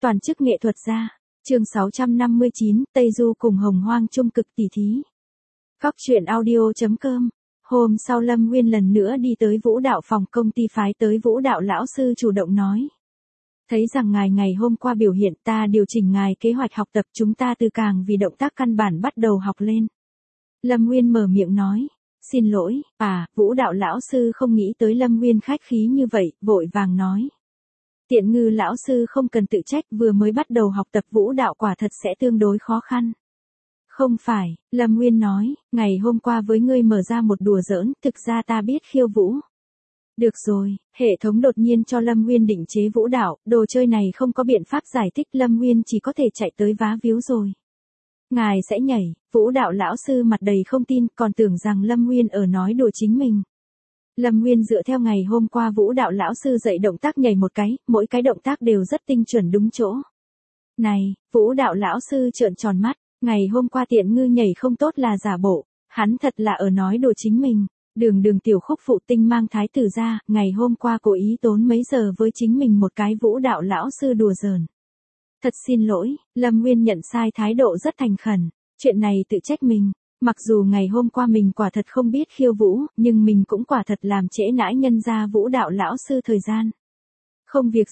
Toàn chức nghệ thuật gia. Chương 659, Tây Du cùng Hồng Hoang chung cực tỉ thí. Góc truyện audio.com. Hôm sau Lâm Nguyên lần nữa đi tới vũ đạo phòng công ty phái tới vũ đạo lão sư chủ động nói. Thấy rằng ngài ngày hôm qua biểu hiện ta điều chỉnh ngài kế hoạch học tập chúng ta từ càng vì động tác căn bản bắt đầu học lên. Lâm Nguyên mở miệng nói. Xin lỗi, vũ đạo lão sư không nghĩ tới Lâm Nguyên khách khí như vậy, vội vàng nói. Tiện Ngư lão sư không cần tự trách, vừa mới bắt đầu học tập vũ đạo quả thật sẽ tương đối khó khăn. Không phải, Lâm Nguyên nói, ngày hôm qua với ngươi mở ra một đùa giỡn, thực ra ta biết khiêu vũ. Được rồi, hệ thống đột nhiên cho Lâm Nguyên định chế vũ đạo, đồ chơi này không có biện pháp giải thích, Lâm Nguyên chỉ có thể chạy tới vá víu rồi. Ngài sẽ nhảy, vũ đạo lão sư mặt đầy không tin, còn tưởng rằng Lâm Nguyên ở nói đùa chính mình. Lâm Nguyên dựa theo ngày hôm qua vũ đạo lão sư dạy động tác nhảy một cái, mỗi cái động tác đều rất tinh chuẩn đúng chỗ. Này, vũ đạo lão sư trợn tròn mắt, ngày hôm qua Tiện Ngư nhảy không tốt là giả bộ, hắn thật là ở nói đùa chính mình. Đường tiểu khúc phụ tinh mang thái tử ra, ngày hôm qua cố ý tốn mấy giờ với chính mình một cái vũ đạo lão sư đùa giỡn. Thật xin lỗi, Lâm Nguyên nhận sai thái độ rất thành khẩn, chuyện này tự trách mình. Mặc dù ngày hôm qua mình quả thật không biết khiêu vũ, nhưng mình cũng quả thật làm trễ nãi nhân ra vũ đạo lão sư thời gian. Không việc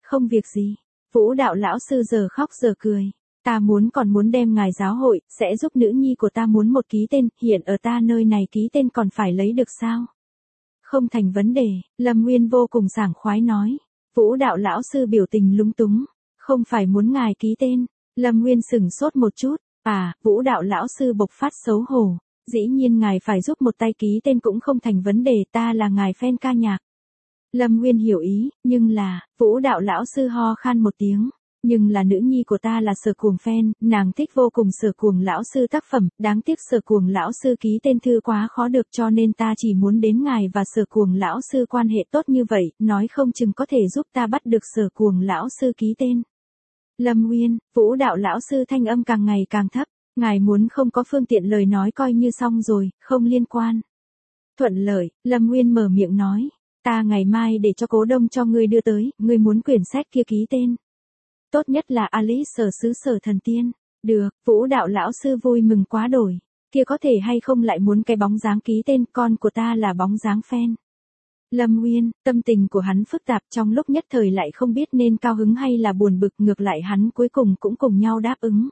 gì, vũ đạo lão sư giờ khóc giờ cười. Ta còn muốn đem ngài giáo hội, sẽ giúp nữ nhi của ta muốn một ký tên, hiện ở ta nơi này ký tên còn phải lấy được sao? Không thành vấn đề, Lâm Nguyên vô cùng sảng khoái nói. Vũ đạo lão sư biểu tình lúng túng, không phải muốn ngài ký tên. Lâm Nguyên sửng sốt một chút. Vũ đạo lão sư bộc phát xấu hổ, dĩ nhiên ngài phải giúp một tay ký tên cũng không thành vấn đề, ta là ngài fan ca nhạc. Lâm Nguyên hiểu ý, nhưng là, vũ đạo lão sư ho khan một tiếng, nhưng là nữ nhi của ta là Sở Cuồng fan, nàng thích vô cùng Sở Cuồng lão sư tác phẩm, đáng tiếc Sở Cuồng lão sư ký tên thư quá khó được cho nên ta chỉ muốn đến ngài và Sở Cuồng lão sư quan hệ tốt như vậy, nói không chừng có thể giúp ta bắt được Sở Cuồng lão sư ký tên. Lâm Nguyên, vũ đạo lão sư thanh âm càng ngày càng thấp, ngài muốn không có phương tiện lời nói coi như xong rồi, không liên quan. Thuận lợi, Lâm Nguyên mở miệng nói, ta ngày mai để cho Cố Đông cho ngươi đưa tới, ngươi muốn quyển sách kia ký tên. Tốt nhất là Alice Sở Xứ Sở Thần Tiên. Được, vũ đạo lão sư vui mừng quá đổi, kia có thể hay không lại muốn cái bóng dáng ký tên, con của ta là bóng dáng fan. Lâm Nguyên, tâm tình của hắn phức tạp trong lúc nhất thời lại không biết nên cao hứng hay là buồn bực, ngược lại hắn cuối cùng cũng cùng nhau đáp ứng.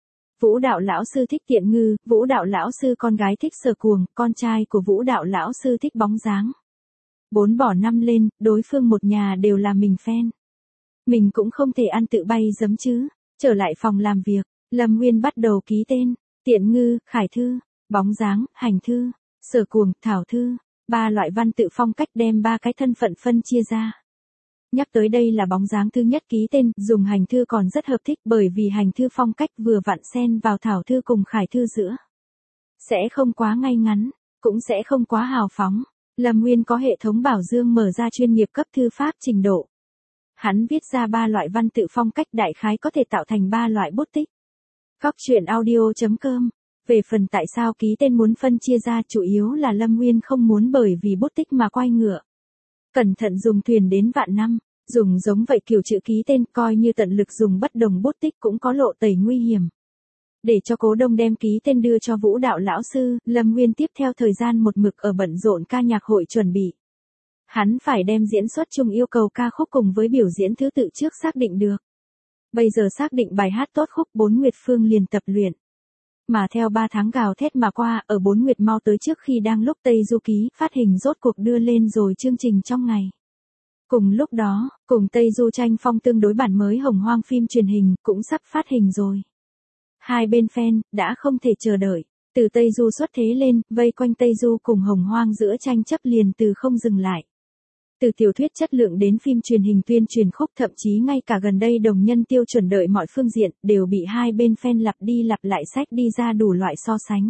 Vũ đạo lão sư thích Tiện Ngư, vũ đạo lão sư con gái thích Sở Cuồng, con trai của vũ đạo lão sư thích bóng dáng. 4 bỏ 5 lên, đối phương một nhà đều là mình fan. Mình cũng không thể ăn tự bay giấm chứ. Trở lại phòng làm việc, Lâm Nguyên bắt đầu ký tên, Tiện Ngư, Khải Thư, bóng dáng, Hành Thư, Sở Cuồng, Thảo Thư. 3 loại văn tự phong cách đem 3 cái thân phận phân chia ra. Nhắc tới đây là bóng dáng thứ nhất ký tên, dùng Hành Thư còn rất hợp thích bởi vì Hành Thư phong cách vừa vặn xen vào Thảo Thư cùng Khải Thư giữa. Sẽ không quá ngay ngắn, cũng sẽ không quá hào phóng. Lâm Nguyên có hệ thống bảo dương mở ra chuyên nghiệp cấp thư pháp trình độ. Hắn viết ra 3 loại văn tự phong cách đại khái có thể tạo thành 3 loại bút tích. Góc truyện audio.com. Về phần tại sao ký tên muốn phân chia ra chủ yếu là Lâm Nguyên không muốn bởi vì bút tích mà quay ngựa. Cẩn thận dùng thuyền đến vạn năm, dùng giống vậy kiểu chữ ký tên coi như tận lực dùng bất đồng bút tích cũng có lộ tẩy nguy hiểm. Để cho Cố Đông đem ký tên đưa cho vũ đạo lão sư, Lâm Nguyên tiếp theo thời gian một mực ở bận rộn ca nhạc hội chuẩn bị. Hắn phải đem diễn xuất chung yêu cầu ca khúc cùng với biểu diễn thứ tự trước xác định được. Bây giờ xác định bài hát tốt khúc 4 Nguyệt Phương liền tập luyện. Mà theo 3 tháng gào thét mà qua, ở 4 Nguyệt mau tới trước khi đang lúc Tây Du ký phát hình rốt cuộc đưa lên rồi chương trình trong ngày. Cùng lúc đó, cùng Tây Du tranh phong tương đối bản mới Hồng Hoang phim truyền hình cũng sắp phát hình rồi. Hai bên fan đã không thể chờ đợi, từ Tây Du xuất thế lên, vây quanh Tây Du cùng Hồng Hoang giữa tranh chấp liền từ không dừng lại. Từ tiểu thuyết chất lượng đến phim truyền hình tuyên truyền khúc, thậm chí ngay cả gần đây đồng nhân tiêu chuẩn đợi mọi phương diện đều bị hai bên fan lặp đi lặp lại sách đi ra đủ loại so sánh.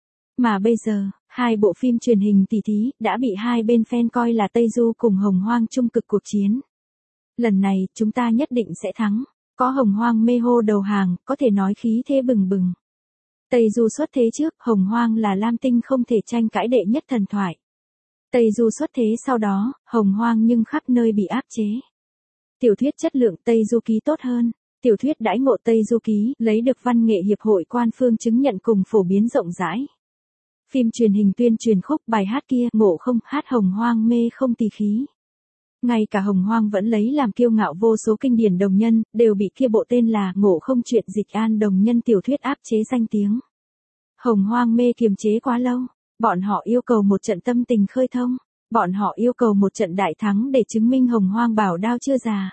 Mà bây giờ, 2 bộ phim truyền hình tỷ thí đã bị hai bên fan coi là Tây Du cùng Hồng Hoang chung cực cuộc chiến. Lần này chúng ta nhất định sẽ thắng, có Hồng Hoang mê hô đầu hàng, có thể nói khí thế bừng bừng. Tây Du xuất thế trước, Hồng Hoang là Lam Tinh không thể tranh cãi đệ nhất thần thoại. Tây Du xuất thế sau đó, Hồng Hoang nhưng khắp nơi bị áp chế. Tiểu thuyết chất lượng Tây Du ký tốt hơn, Tiểu thuyết đãi ngộ Tây Du Ký lấy được Văn nghệ Hiệp hội Quan phương chứng nhận cùng phổ biến rộng rãi. Phim truyền hình tuyên truyền khúc bài hát kia Ngộ Không hát Hồng Hoang mê không tỳ khí. Ngay cả Hồng Hoang vẫn lấy làm kiêu ngạo vô số kinh điển đồng nhân, đều bị kia bộ tên là Ngộ Không truyện dịch an đồng nhân tiểu thuyết áp chế danh tiếng. Hồng Hoang mê kiềm chế quá lâu, bọn họ yêu cầu một trận tâm tình khơi thông, bọn họ yêu cầu một trận đại thắng để chứng minh Hồng Hoang bảo đao chưa già.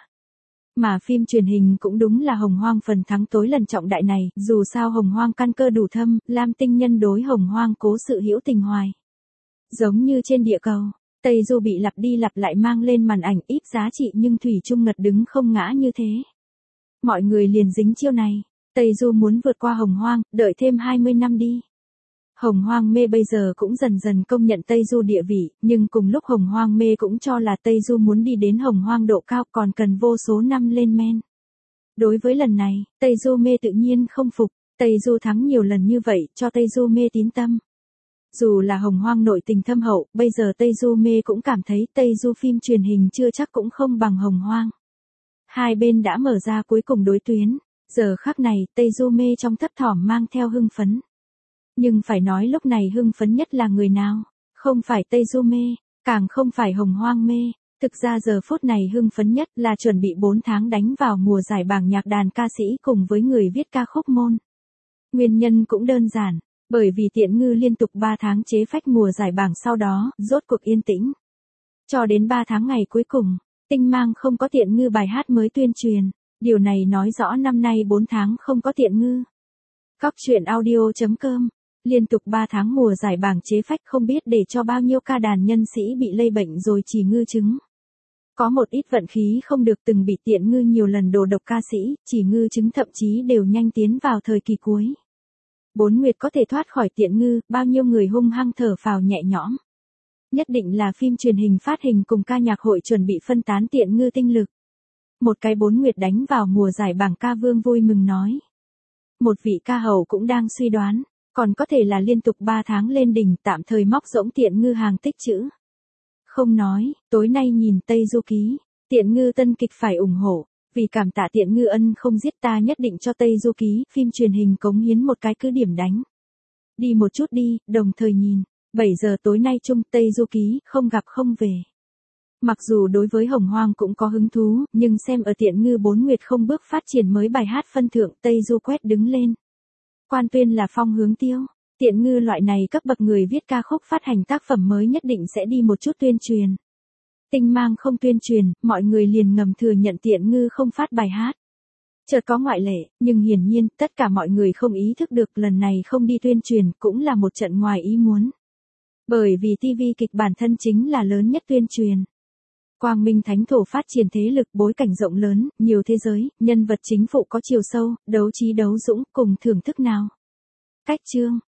Mà phim truyền hình cũng đúng là Hồng Hoang phần thắng tối lần trọng đại này, dù sao Hồng Hoang căn cơ đủ thâm, Lam Tinh Nhân đối Hồng Hoang cố sự hữu tình hoài. Giống như trên địa cầu, Tây Du bị lặp đi lặp lại mang lên màn ảnh ít giá trị nhưng thủy chung ngật đứng không ngã như thế. Mọi người liền dính chiêu này, Tây Du muốn vượt qua Hồng Hoang, đợi thêm 20 năm đi. Hồng Hoang mê bây giờ cũng dần dần công nhận Tây Du địa vị, nhưng cùng lúc Hồng Hoang mê cũng cho là Tây Du muốn đi đến Hồng Hoang độ cao còn cần vô số năm lên men. Đối với lần này, Tây Du mê tự nhiên không phục, Tây Du thắng nhiều lần như vậy cho Tây Du mê tín tâm. Dù là Hồng Hoang nội tình thâm hậu, bây giờ Tây Du mê cũng cảm thấy Tây Du phim truyền hình chưa chắc cũng không bằng Hồng Hoang. Hai bên đã mở ra cuối cùng đối tuyến, giờ khắc này Tây Du mê trong thấp thỏm mang theo hưng phấn. Nhưng phải nói lúc này hưng phấn nhất là người nào? Không phải Tây Du mê, càng không phải Hồng Hoang mê. Thực ra giờ phút này hưng phấn nhất là chuẩn bị 4 tháng đánh vào mùa giải bảng nhạc đàn ca sĩ cùng với người viết ca khúc môn. Nguyên nhân cũng đơn giản, bởi vì Tiện Ngư liên tục 3 tháng chế phách mùa giải bảng sau đó, rốt cuộc yên tĩnh. Cho đến 3 tháng ngày cuối cùng, Tinh Mang không có Tiện Ngư bài hát mới tuyên truyền. Điều này nói rõ năm nay 4 tháng không có Tiện Ngư. Cóc truyện audio.com Liên tục 3 tháng mùa giải bảng chế phách không biết để cho bao nhiêu ca đàn nhân sĩ bị lây bệnh rồi chỉ ngư chứng. Có một ít vận khí không được từng bị Tiện Ngư nhiều lần đồ độc ca sĩ, chỉ ngư chứng thậm chí đều nhanh tiến vào thời kỳ cuối. 4 nguyệt có thể thoát khỏi Tiện Ngư, bao nhiêu người hung hăng thở phào nhẹ nhõm. Nhất định là phim truyền hình phát hình cùng ca nhạc hội chuẩn bị phân tán Tiện Ngư tinh lực. Một cái 4 nguyệt đánh vào mùa giải bảng ca vương vui mừng nói. Một vị ca hậu cũng đang suy đoán, còn có thể là liên tục 3 tháng lên đỉnh tạm thời móc rỗng Tiện Ngư hàng tích trữ. Không nói, tối nay nhìn Tây Du Ký, Tiện Ngư tân kịch phải ủng hộ, vì cảm tạ Tiện Ngư ân không giết ta nhất định cho Tây Du Ký, phim truyền hình cống hiến một cái cứ điểm đánh. Đi một chút đi, đồng thời nhìn, 7 giờ tối nay chung Tây Du Ký, không gặp không về. Mặc dù đối với Hồng Hoang cũng có hứng thú, nhưng xem ở Tiện Ngư 4 nguyệt không bước phát triển mới bài hát phân thượng Tây Du quét đứng lên. Quan tuyên là phong hướng tiêu, Tiện Ngư loại này cấp bậc người viết ca khúc phát hành tác phẩm mới nhất định sẽ đi một chút tuyên truyền. Tinh Mang không tuyên truyền, mọi người liền ngầm thừa nhận Tiện Ngư không phát bài hát. Chợt có ngoại lệ, nhưng hiển nhiên tất cả mọi người không ý thức được lần này không đi tuyên truyền cũng là một trận ngoài ý muốn. Bởi vì TV kịch bản thân chính là lớn nhất tuyên truyền. Quang Minh Thánh Thổ phát triển thế lực bối cảnh rộng lớn, nhiều thế giới, nhân vật chính phụ có chiều sâu, đấu trí đấu dũng, cùng thưởng thức nào. Cách chương,